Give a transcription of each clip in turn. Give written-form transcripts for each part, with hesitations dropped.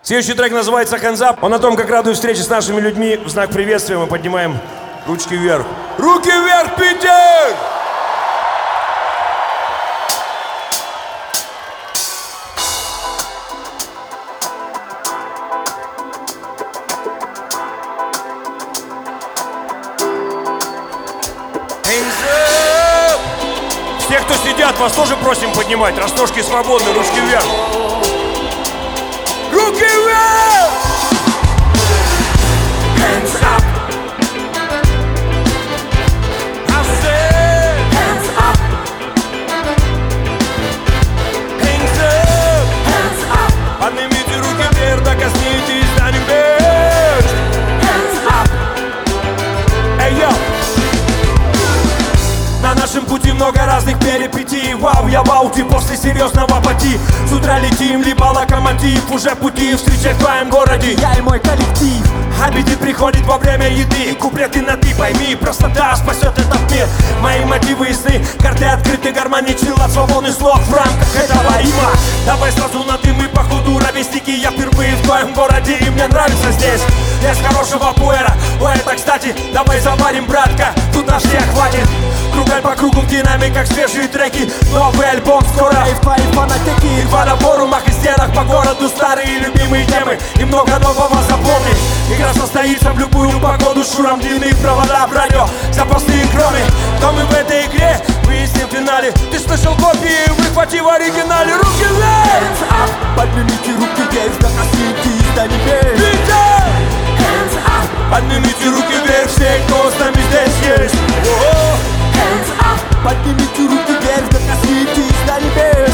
Следующий трек называется «Hands Up». Он о том, как радуюсь встрече с нашими людьми. В знак приветствия мы поднимаем ручки вверх. Руки вверх, Питер! Все, кто сидят, вас тоже просим поднимать. Раз ножки свободны, ручки вверх. Руки вверх! Hands up! I said hands up! Hands up! Hands up! Поднимите руки вверх, да коснитесь до небес! Hands up! Эй, йо! На нашем пути много разных перипетий. Вау, я в ауте после серьезного пути. С утра летим, либо локомотив. Уже в пути встречать в твоем городе. Я и мой коллектив. Аппетит приходит во время еды. Куплеты на ты, пойми, простота спасет этот мир. Мои мотивы ясны, карты открыты, гармоничны. От свободных слов в рамках этого Рима. Давай сразу на ты, мы походу ровесники. Я впервые в твоем городе и мне нравится здесь. Лес хорошего пуэра. Ой, это кстати, давай заварим, братка. Тут нас всех хватит. Кругай по кругу в динамиках свежие треки. Новый альбом скоро и в твоей фанатеке. И на форумах и стенах по городу старые любимые темы. И много нового запомни. Игра состоится в любую погоду. Шуром длинные провода в радио. Запасные кроны. Кто мы в этой игре? Выясним в финале. Ты слышал копии? Выхвати в оригинале. Руки вверх! Hands up! Поднимите руки вверх, да коснитесь до небес. Питер! Hands up! Поднимите руки вверх, все, кто с нами здесь есть. Hands up! Поднимите руки вверх, да коснитесь до небес.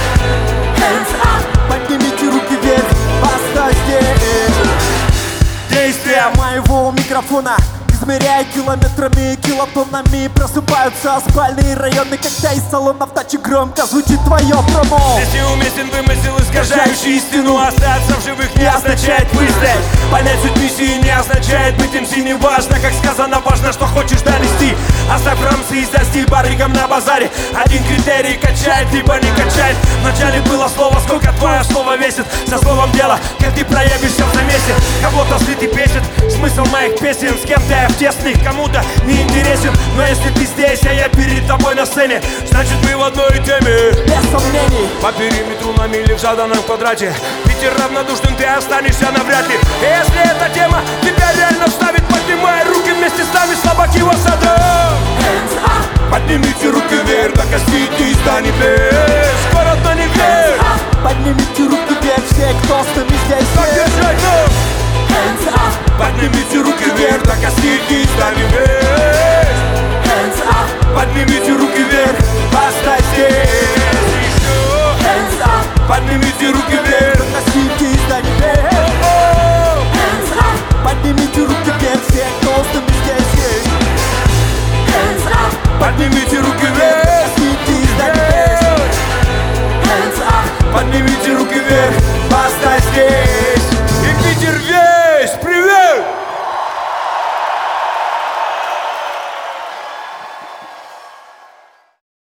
Hands up! Поднимите руки вверх, поставь здесь. Действия Моего микрофона измеряя километрами и килотоннами. Просыпаются спальные районы, когда из салонов тачи громко звучит твое промо. Здесь неуместен вымысел, искажающий истину. Остаться в живых не означает выстоять. Понять суть миссии не означает быть МС. Не важно, как сказано, важно, что хочешь донести. Оставь рамсы и за стиль барыгам на базаре. Один критерий: качает, либо не качает. Вначале было слово, сколько твое слово весит. Со словом дело, как ты проявишься в замесе. Кого-то слит и бесит смысл моих песен. С кем-то я в тесных, кому-то не интересен. Но если ты здесь, а я перед тобой на сцене, значит мы в одной теме. Без сомнений. По периметру на мили в заданном квадрате. Питер равнодушным, ты останешься навряд ли. И если эта тема тебя реально вставит, поднимай руки вместе с нами, слабаки в осаду. Hands up! Поднимите руки вверх, да коснитесь до небес. Город на небес. Поднимите руки вверх, все, кто с нами здесь есть. Hands up! Поднимите руки вверх, да коснитесь до небес. Hands up! Поднимите руки вверх, поставь здесь. Hands up! Поднимите руки вверх. Коснитесь до небес. Hands up! Поднимите руки вверх, все, кто с нами здесь есть. Hands up! Поднимите руки вверх. Коснитесь до небес. Hands up! Поднимите руки вверх, поставь здесь. И Питер вверх.